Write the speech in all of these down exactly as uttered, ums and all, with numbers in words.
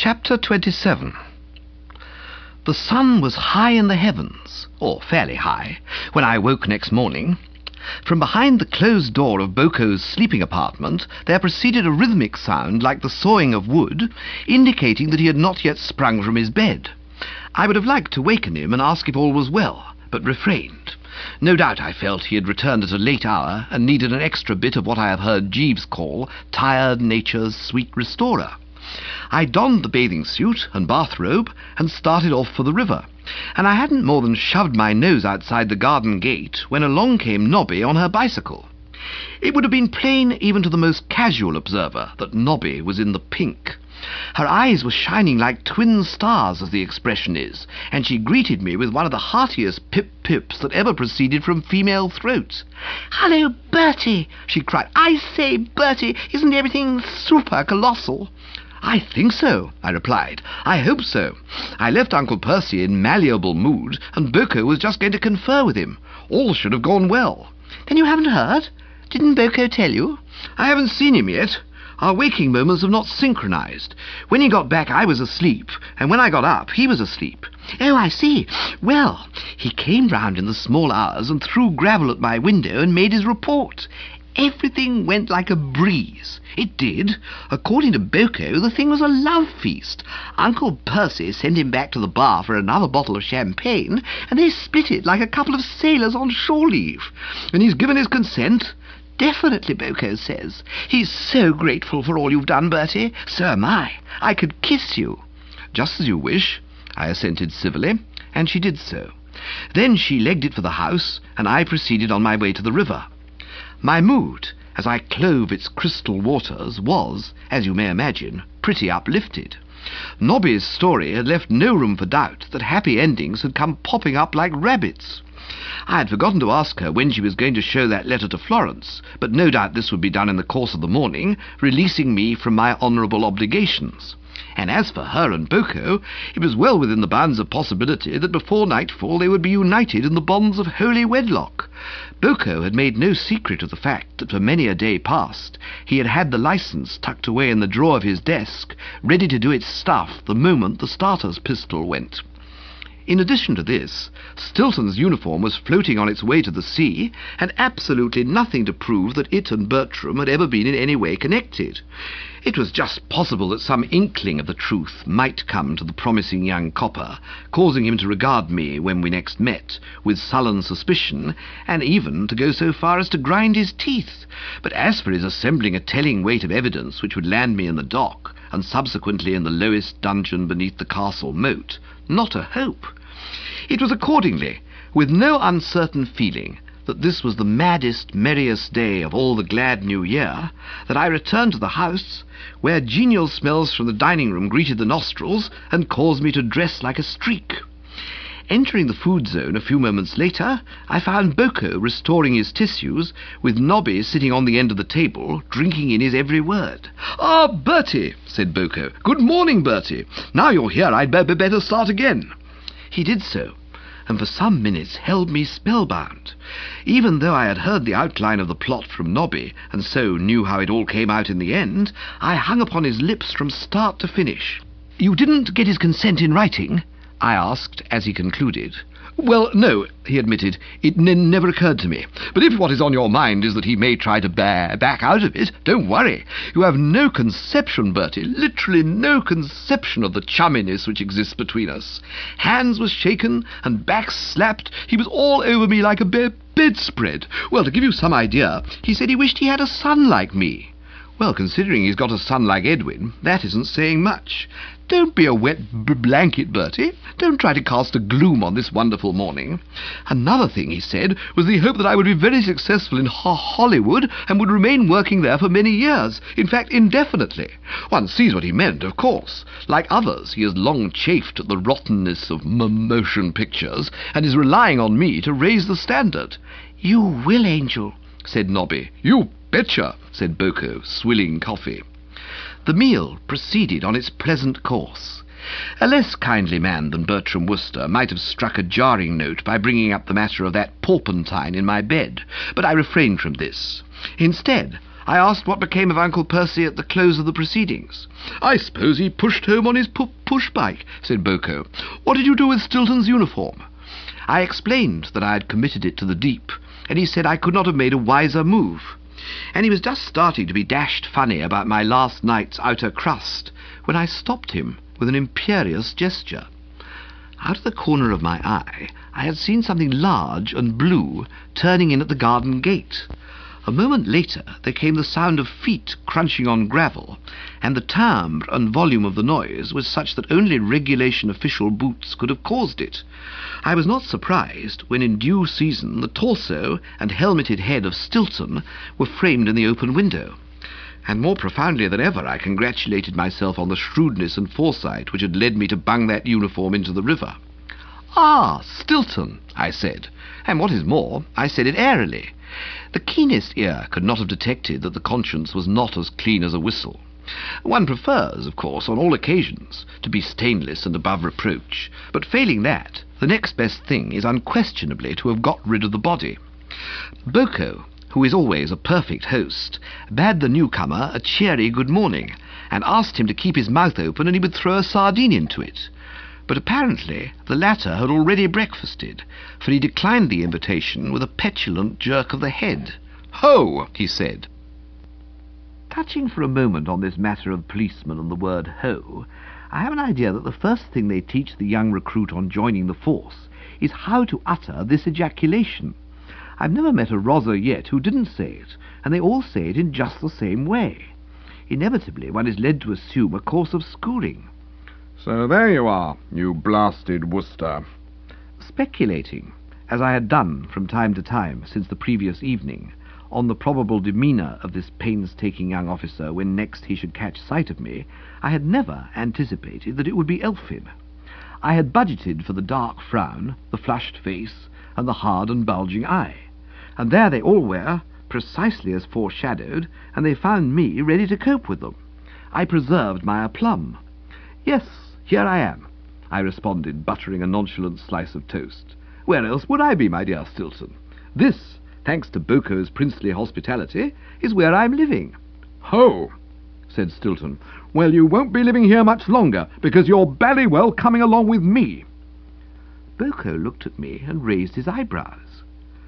Chapter twenty-seven. The sun was high in the heavens, or fairly high, when I woke next morning. From behind the closed door of Boko's sleeping apartment there proceeded a rhythmic sound like the sawing of wood, indicating that he had not yet sprung from his bed. I would have liked to waken him and ask if all was well, but refrained. No doubt I felt he had returned at a late hour and needed an extra bit of what I have heard Jeeves call tired nature's sweet restorer. I donned the bathing suit and bathrobe and started off for the river, and I hadn't more than shoved my nose outside the garden gate when along came Nobby on her bicycle. It would have been plain even to the most casual observer that Nobby was in the pink. Her eyes were shining like twin stars, as the expression is, and she greeted me with one of the heartiest pip-pips that ever proceeded from female throats. "Hello, Bertie!" she cried. "I say, Bertie, isn't everything super-colossal?" "I think so," I replied. "I hope so. I left Uncle Percy in malleable mood, and Boko was just going to confer with him. All should have gone well." "Then you haven't heard? Didn't Boko tell you?" "I haven't seen him yet. Our waking moments have not synchronized. When he got back I was asleep, and when I got up he was asleep." "Oh, I see. Well, he came round in the small hours and threw gravel at my window and made his report. Everything went like a breeze. It did. According to Boko, the thing was a love feast. Uncle Percy sent him back to the bar for another bottle of champagne, and they split it like a couple of sailors on shore leave. And he's given his consent. Definitely, Boko says. He's so grateful for all you've done, Bertie. So am I. I could kiss you." "Just as you wish," I assented civilly, and she did so. Then she legged it for the house, and I proceeded on my way to the river. My mood, as I clove its crystal waters, was, as you may imagine, pretty uplifted. Nobby's story had left no room for doubt that happy endings had come popping up like rabbits. I had forgotten to ask her when she was going to show that letter to Florence, but no doubt this would be done in the course of the morning, releasing me from my honourable obligations. And as for her and Boko, it was well within the bounds of possibility that before nightfall they would be united in the bonds of holy wedlock. Boko had made no secret of the fact that for many a day past he had had the licence tucked away in the drawer of his desk, ready to do its stuff the moment the starter's pistol went. In addition to this, Stilton's uniform was floating on its way to the sea, and absolutely nothing to prove that it and Bertram had ever been in any way connected. It was just possible that some inkling of the truth might come to the promising young copper, causing him to regard me, when we next met, with sullen suspicion, and even to go so far as to grind his teeth. But as for his assembling a telling weight of evidence which would land me in the dock, and subsequently in the lowest dungeon beneath the castle moat, not a hope. It was accordingly with no uncertain feeling that this was the maddest, merriest day of all the glad new year that I returned to the house, where genial smells from the dining-room greeted the nostrils and caused me to dress like a streak. Entering the food zone a few moments later, I found Boko restoring his tissues, with Nobby sitting on the end of the table, drinking in his every word. "Ah, Bertie," said Boko. "Good morning, Bertie. Now you're here, I'd be better start again." He did so, and for some minutes held me spellbound. Even though I had heard the outline of the plot from Nobby, and so knew how it all came out in the end, I hung upon his lips from start to finish. "You didn't get his consent in writing?" I asked as he concluded. "Well, no," he admitted. "It n- never occurred to me. But if what is on your mind is that he may try to ba- back out of it, don't worry. You have no conception, Bertie, literally no conception of the chumminess which exists between us. Hands were shaken and backs slapped. He was all over me like a be- bedspread. Well, to give you some idea, he said he wished he had a son like me. Well, considering he's got a son like Edwin, that isn't saying much. Don't be a wet b- blanket, Bertie. Don't try to cast a gloom on this wonderful morning. Another thing he said was that he hoped that I would be very successful in Ho- Hollywood and would remain working there for many years, in fact indefinitely. One sees what he meant, of course. Like others, he has long chafed at the rottenness of m- motion pictures, and is relying on me to raise the standard." "You will, Angel," said Nobby. "You betcha," said Boko, swilling coffee. The meal proceeded on its pleasant course. A less kindly man than Bertram Wooster might have struck a jarring note by bringing up the matter of that porpentine in my bed, but I refrained from this. Instead, I asked what became of Uncle Percy at the close of the proceedings. "I suppose he pushed home on his pu- push-bike," said Boko. "What did you do with Stilton's uniform?" I explained that I had committed it to the deep, and he said I could not have made a wiser move. And he was just starting to be dashed funny about my last night's outer crust, when I stopped him with an imperious gesture. Out of the corner of my eye, I had seen something large and blue turning in at the garden gate. A moment later there came the sound of feet crunching on gravel, and the timbre and volume of the noise was such that only regulation official boots could have caused it. I was not surprised when in due season the torso and helmeted head of Stilton were framed in the open window. And more profoundly than ever I congratulated myself on the shrewdness and foresight which had led me to bung that uniform into the river. "Ah, Stilton," I said, and what is more, I said it airily. The keenest ear could not have detected that the conscience was not as clean as a whistle. One prefers, of course, on all occasions, to be stainless and above reproach, but failing that, the next best thing is unquestionably to have got rid of the body. Boko, who is always a perfect host, bade the newcomer a cheery good morning, and asked him to keep his mouth open and he would throw a sardine into it. But apparently the latter had already breakfasted, for he declined the invitation with a petulant jerk of the head. "Ho!" he said. Touching for a moment on this matter of policemen and the word ho, I have an idea that the first thing they teach the young recruit on joining the force is how to utter this ejaculation. I've never met a roser yet who didn't say it, and they all say it in just the same way. Inevitably one is led to assume a course of schooling. "So there you are, you blasted Worcester." Speculating, as I had done from time to time since the previous evening, on the probable demeanour of this painstaking young officer when next he should catch sight of me, I had never anticipated that it would be Elphib. I had budgeted for the dark frown, the flushed face, and the hard and bulging eye, and there they all were, precisely as foreshadowed, and they found me ready to cope with them. I preserved my aplomb. "Yes, here I am," I responded, buttering a nonchalant slice of toast. "Where else would I be, my dear Stilton? This, thanks to Boko's princely hospitality, is where I'm living." "Ho!" said Stilton. "Well, you won't be living here much longer, because you're bally well coming along with me." Boko looked at me and raised his eyebrows.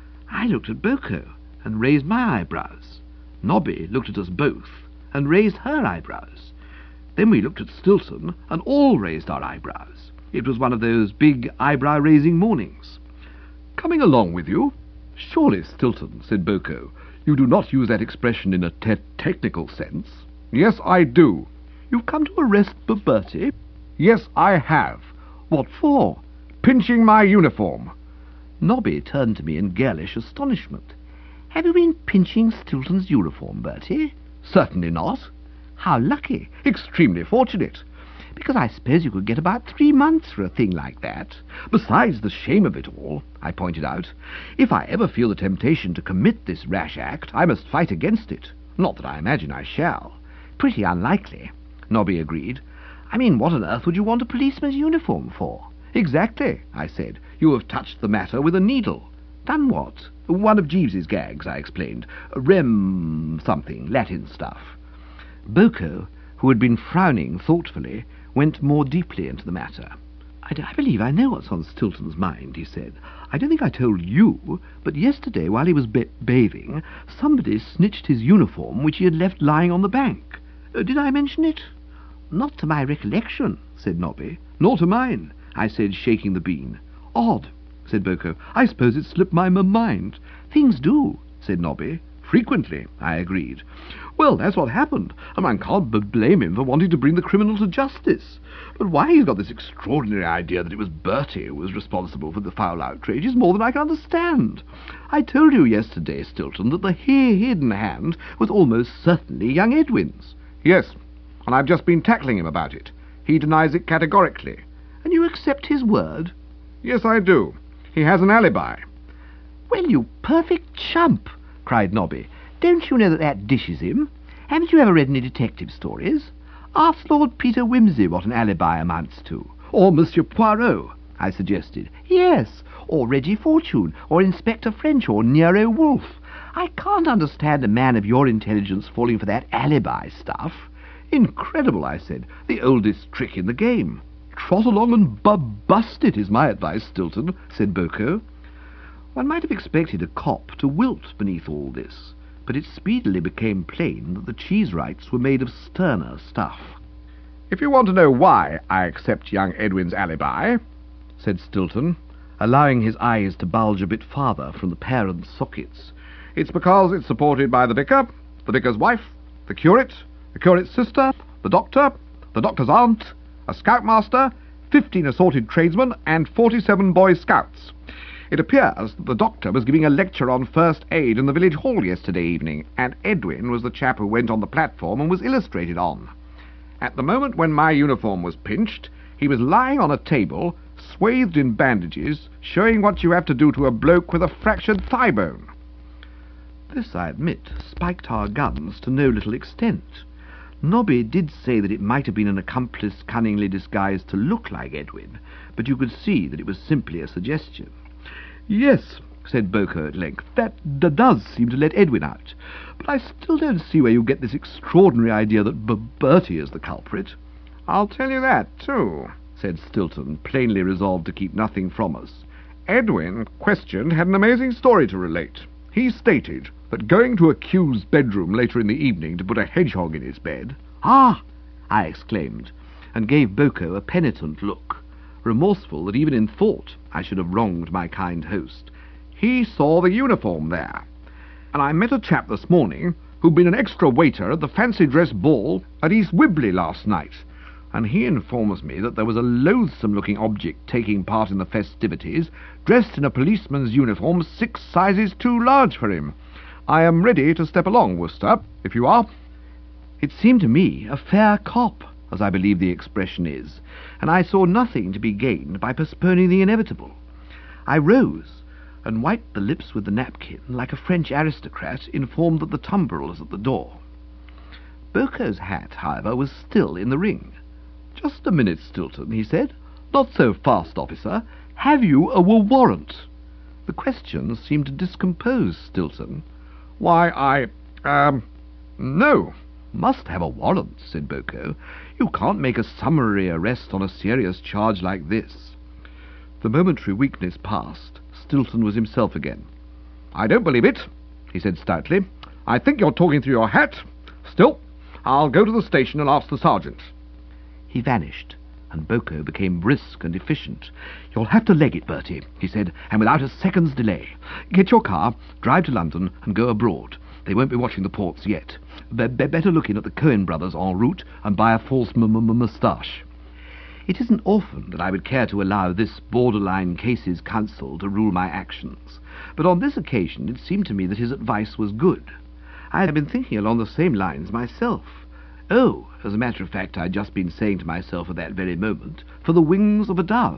I looked at Boko and raised my eyebrows. Nobby looked at us both and raised her eyebrows. Then we looked at Stilton and all raised our eyebrows. It was one of those big eyebrow-raising mornings. "Coming along with you? Surely, Stilton," said Boko, "you do not use that expression in a te- technical sense." "Yes, I do." "You've come to arrest B- Bertie?" "Yes, I have." "What for?" "Pinching my uniform." Nobby turned to me in girlish astonishment. "Have you been pinching Stilton's uniform, Bertie?" "Certainly not." "How lucky." "Extremely fortunate." "Because I suppose you could get about three months for a thing like that." "Besides the shame of it all," I pointed out, "if I ever feel the temptation to commit this rash act, I must fight against it. Not that I imagine I shall." "Pretty unlikely," Nobby agreed. "I mean, what on earth would you want a policeman's uniform for?" "Exactly," I said. "You have touched the matter with a needle." "Done what?" "One of Jeeves's gags," I explained. "Rem... something, Latin stuff." Boko, who had been frowning thoughtfully, went more deeply into the matter. I, I believe I know what's on Stilton's mind," he said. "I don't think I told you, but yesterday, while he was ba- bathing, somebody snitched his uniform, which he had left lying on the bank. Uh, did I mention it?" "Not to my recollection," said Nobby. "Nor to mine," I said, shaking the bean. "Odd," said Boko. "I suppose it slipped my m- mind." "Things do," said Nobby. "Frequently," I agreed. "Well, that's what happened, and one can't b- blame him for wanting to bring the criminal to justice. But why he's got this extraordinary idea that it was Bertie who was responsible for the foul outrage is more than I can understand. I told you yesterday, Stilton, that the here hidden hand was almost certainly young Edwin's." "Yes, and I've just been tackling him about it. He denies it categorically." "And you accept his word?" "Yes, I do. He has an alibi." "Well, you perfect chump," cried Nobby. "Don't you know that that dishes him? Haven't you ever read any detective stories? Ask Lord Peter Wimsey what an alibi amounts to." "Or Monsieur Poirot," I suggested. "Yes, or Reggie Fortune, or Inspector French, or Nero Wolfe. I can't understand a man of your intelligence falling for that alibi stuff. Incredible, I said. The oldest trick in the game. Trot along and bu-bust it is my advice, Stilton, said Boko. One might have expected a cop to wilt beneath all this, but it speedily became plain that the Cheesewrights were made of sterner stuff. If you want to know why I accept young Edwin's alibi, said Stilton, allowing his eyes to bulge a bit farther from the parents' sockets, it's because it's supported by the vicar, the vicar's wife, the curate, the curate's sister, the doctor, the doctor's aunt, a scoutmaster, fifteen assorted tradesmen, and forty-seven boy scouts. It appears that the doctor was giving a lecture on first aid in the village hall yesterday evening, and Edwin was the chap who went on the platform and was illustrated on. At the moment when my uniform was pinched, he was lying on a table, swathed in bandages, showing what you have to do to a bloke with a fractured thigh bone. This, I admit, spiked our guns to no little extent. Nobby did say that it might have been an accomplice cunningly disguised to look like Edwin, but you could see that it was simply a suggestion. Yes, said Boko at length, that d- does seem to let Edwin out, but I still don't see where you get this extraordinary idea that B- Bertie is the culprit. I'll tell you that, too, said Stilton, plainly resolved to keep nothing from us. Edwin, questioned, had an amazing story to relate. He stated that going to a Q's bedroom later in the evening to put a hedgehog in his bed... Ah! I exclaimed, and gave Boko a penitent look, remorseful that even in thought I should have wronged my kind host. He saw the uniform there, and I met a chap this morning who'd been an extra waiter at the fancy dress ball at East Wibley last night, and he informs me that there was a loathsome-looking object taking part in the festivities, dressed in a policeman's uniform six sizes too large for him. I am ready to step along, Worcester, if you are. It seemed to me a fair cop, as I believe the expression is, and I saw nothing to be gained by postponing the inevitable. I rose and wiped the lips with the napkin like a French aristocrat informed that the tumbrel is at the door. Boko's hat, however, was still in the ring. "Just a minute, Stilton," he said. "Not so fast, officer. Have you a warrant?" The question seemed to discompose Stilton. "Why, I, um, no." "Must have a warrant," said Boko. "You can't make a summary arrest on a serious charge like this." The momentary weakness passed. Stilton was himself again. "I don't believe it," he said stoutly. "I think you're talking through your hat. Still, I'll go to the station and ask the sergeant." He vanished, and Boko became brisk and efficient. "You'll have to leg it, Bertie," he said, "and without a second's delay. Get your car, drive to London, and go abroad. They won't be watching the ports yet. Be- be- better look in at the Cohen brothers en route and buy a false m- m- moustache." It isn't often that I would care to allow this borderline cases counsel to rule my actions, but on this occasion it seemed to me that his advice was good. I had been thinking along the same lines myself. Oh, as a matter of fact, I'd just been saying to myself at that very moment, for the wings of a dove.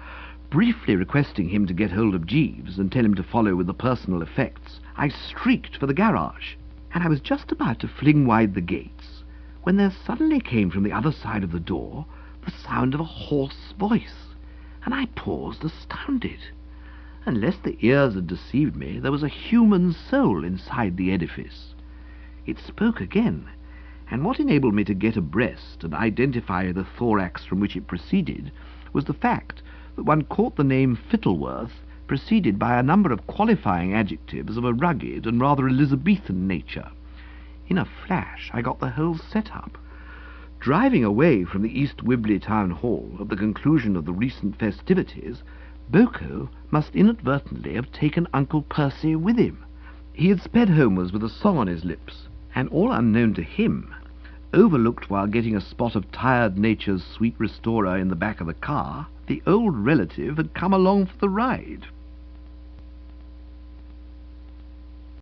Briefly requesting him to get hold of Jeeves and tell him to follow with the personal effects, I streaked for the garage, and I was just about to fling wide the gates, when there suddenly came from the other side of the door the sound of a hoarse voice, and I paused astounded. Unless the ears had deceived me, there was a human soul inside the edifice. It spoke again, and what enabled me to get abreast and identify the thorax from which it proceeded was the fact that one caught the name Fittleworth preceded by a number of qualifying adjectives of a rugged and rather Elizabethan nature. In a flash I got the whole set-up. Driving away from the East Wibley Town Hall at the conclusion of the recent festivities, Boko must inadvertently have taken Uncle Percy with him. He had sped homewards with a song on his lips, and all unknown to him, overlooked while getting a spot of tired nature's sweet restorer in the back of the car, the old relative had come along for the ride.